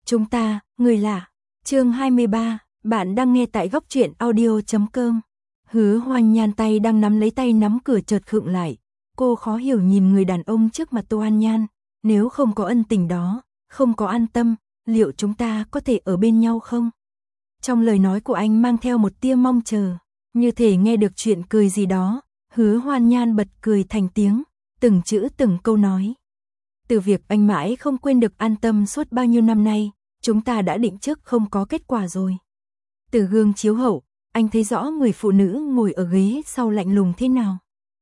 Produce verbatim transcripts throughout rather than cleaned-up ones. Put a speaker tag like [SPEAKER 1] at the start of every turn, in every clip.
[SPEAKER 1] Chúng ta, người lạ. Chương hai mươi ba, bạn đang nghe tại góc truyện audio chấm com. Hứa Hoan Nhan tay đang nắm lấy tay nắm cửa chợt khựng lại. Cô khó hiểu nhìn người đàn ông trước mặt Tô An Nhan, nếu không có ân tình đó, không có an tâm, liệu chúng ta có thể ở bên nhau không? Trong lời nói của anh mang theo một tia mong chờ, như thể nghe được chuyện cười gì đó. Hứa Hoan Nhan bật cười thành tiếng, từng chữ từng câu nói. Từ việc anh mãi không quên được an tâm suốt bao nhiêu năm nay, chúng ta đã định trước không có kết quả rồi. Từ gương chiếu hậu, anh thấy rõ người phụ nữ ngồi ở ghế sau lạnh lùng thế nào.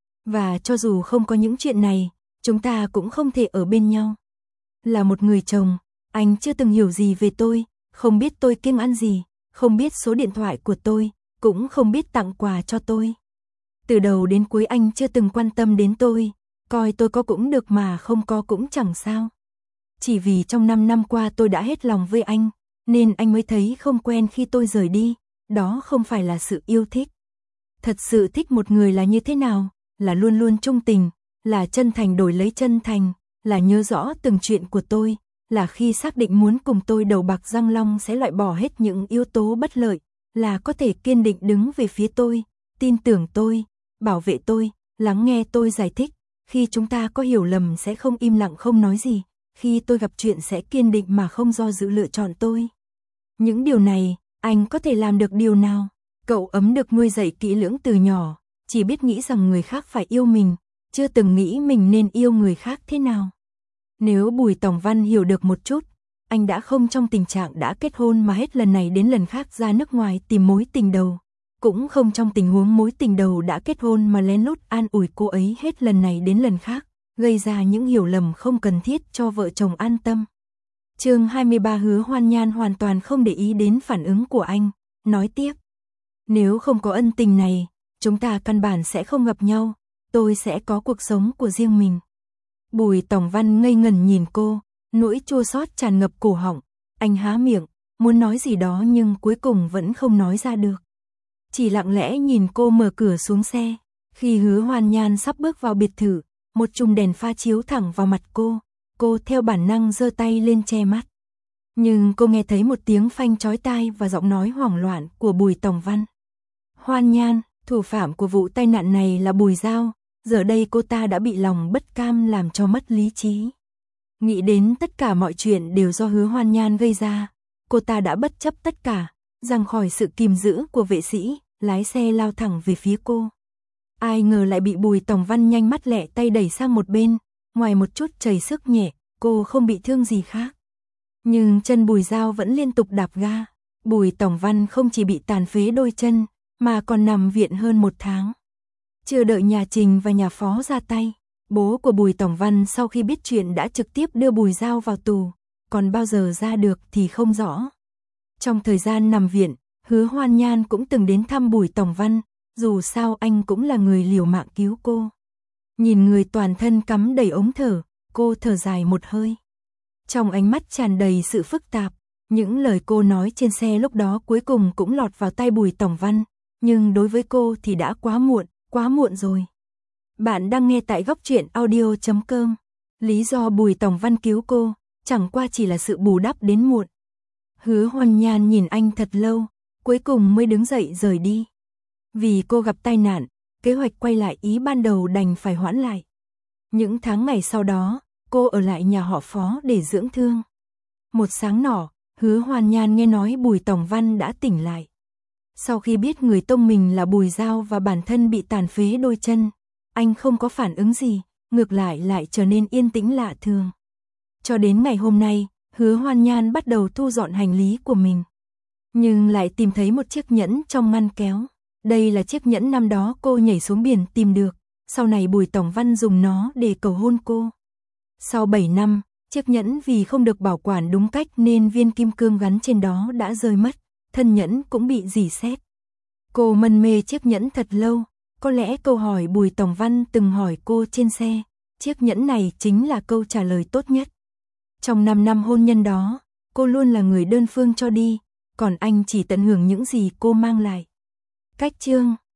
[SPEAKER 1] Và cho dù không có những chuyện này, chúng ta cũng không thể ở bên nhau. Là một người chồng, anh chưa từng hiểu gì về tôi, không biết tôi kiêng ăn gì, không biết số điện thoại của tôi, cũng không biết tặng quà cho tôi. Từ đầu đến cuối anh chưa từng quan tâm đến tôi, coi tôi có cũng được mà không có cũng chẳng sao. Chỉ vì trong năm năm qua tôi đã hết lòng với anh, nên anh mới thấy không quen khi tôi rời đi, đó không phải là sự yêu thích. Thật sự thích một người là như thế nào, là luôn luôn trung tình, là chân thành đổi lấy chân thành, là nhớ rõ từng chuyện của tôi, là khi xác định muốn cùng tôi đầu bạc răng long sẽ loại bỏ hết những yếu tố bất lợi, là có thể kiên định đứng về phía tôi, tin tưởng tôi, bảo vệ tôi, lắng nghe tôi giải thích, khi chúng ta có hiểu lầm sẽ không im lặng không nói gì, khi tôi gặp chuyện sẽ kiên định mà không do dự lựa chọn tôi. Những điều này, anh có thể làm được điều nào? Cậu ấm được nuôi dạy kỹ lưỡng từ nhỏ, chỉ biết nghĩ rằng người khác phải yêu mình, chưa từng nghĩ mình nên yêu người khác thế nào. Nếu Bùi Tòng Văn hiểu được một chút, anh đã không trong tình trạng đã kết hôn mà hết lần này đến lần khác ra nước ngoài tìm mối tình đầu. Cũng không trong tình huống mối tình đầu đã kết hôn mà lén lút an ủi cô ấy hết lần này đến lần khác, gây ra những hiểu lầm không cần thiết cho vợ chồng an tâm. Chương hai mươi ba. Hứa Hoan Nhan hoàn toàn không để ý đến phản ứng của anh, nói tiếp. Nếu không có ân tình này, chúng ta căn bản sẽ không gặp nhau, tôi sẽ có cuộc sống của riêng mình. Bùi Tòng Văn ngây ngẩn nhìn cô, nỗi chua xót tràn ngập cổ họng, anh há miệng, muốn nói gì đó nhưng cuối cùng vẫn không nói ra được. Chỉ lặng lẽ nhìn cô mở cửa xuống xe, khi Hứa Hoan Nhan sắp bước vào biệt thự, một chùm đèn pha chiếu thẳng vào mặt cô, cô theo bản năng giơ tay lên che mắt. Nhưng cô nghe thấy một tiếng phanh chói tai và giọng nói hoảng loạn của Bùi Tòng Văn. Hoan Nhan, thủ phạm của vụ tai nạn này là Bùi Giao, giờ đây cô ta đã bị lòng bất cam làm cho mất lý trí. Nghĩ đến tất cả mọi chuyện đều do Hứa Hoan Nhan gây ra, cô ta đã bất chấp tất cả, giằng khỏi sự kìm giữ của vệ sĩ, lái xe lao thẳng về phía cô. Ai ngờ lại bị Bùi Tòng Văn nhanh mắt lẹ tay đẩy sang một bên, ngoài một chút chảy sức nhẹ, cô không bị thương gì khác. Nhưng chân Bùi Giao vẫn liên tục đạp ga, Bùi Tòng Văn không chỉ bị tàn phế đôi chân, mà còn nằm viện hơn một tháng. Chưa đợi nhà Trình và nhà Phó ra tay, bố của Bùi Tòng Văn sau khi biết chuyện đã trực tiếp đưa Bùi Giao vào tù, còn bao giờ ra được thì không rõ. Trong thời gian nằm viện, Hứa Hoan Nhan cũng từng đến thăm Bùi Tòng Văn, dù sao anh cũng là người liều mạng cứu cô. Nhìn người toàn thân cắm đầy ống thở, cô thở dài một hơi. Trong ánh mắt tràn đầy sự phức tạp, những lời cô nói trên xe lúc đó cuối cùng cũng lọt vào tai Bùi Tòng Văn, nhưng đối với cô thì đã quá muộn, quá muộn rồi. Bạn đang nghe tại góc truyện audio chấm com. Lý do Bùi Tòng Văn cứu cô, chẳng qua chỉ là sự bù đắp đến muộn. Hứa Hoan Nhan nhìn anh thật lâu, cuối cùng mới đứng dậy rời đi. Vì cô gặp tai nạn, kế hoạch quay lại ý ban đầu đành phải hoãn lại. Những tháng ngày sau đó, cô ở lại nhà họ Phó để dưỡng thương. Một sáng nọ, Hứa Hoan Nhan nghe nói Bùi Tòng Văn đã tỉnh lại. Sau khi biết người tông mình là Bùi Giao và bản thân bị tàn phế đôi chân, anh không có phản ứng gì, ngược lại lại trở nên yên tĩnh lạ thường. Cho đến ngày hôm nay, Hứa Hoan Nhan bắt đầu thu dọn hành lý của mình. Nhưng lại tìm thấy một chiếc nhẫn trong ngăn kéo. Đây là chiếc nhẫn năm đó cô nhảy xuống biển tìm được, sau này Bùi Tòng Văn dùng nó để cầu hôn cô. Sau bảy năm, chiếc nhẫn vì không được bảo quản đúng cách nên viên kim cương gắn trên đó đã rơi mất, thân nhẫn cũng bị rỉ sét. Cô mân mê chiếc nhẫn thật lâu, có lẽ câu hỏi Bùi Tòng Văn từng hỏi cô trên xe, chiếc nhẫn này chính là câu trả lời tốt nhất. Trong năm năm hôn nhân đó, cô luôn là người đơn phương cho đi, còn anh chỉ tận hưởng những gì cô mang lại. Cách chương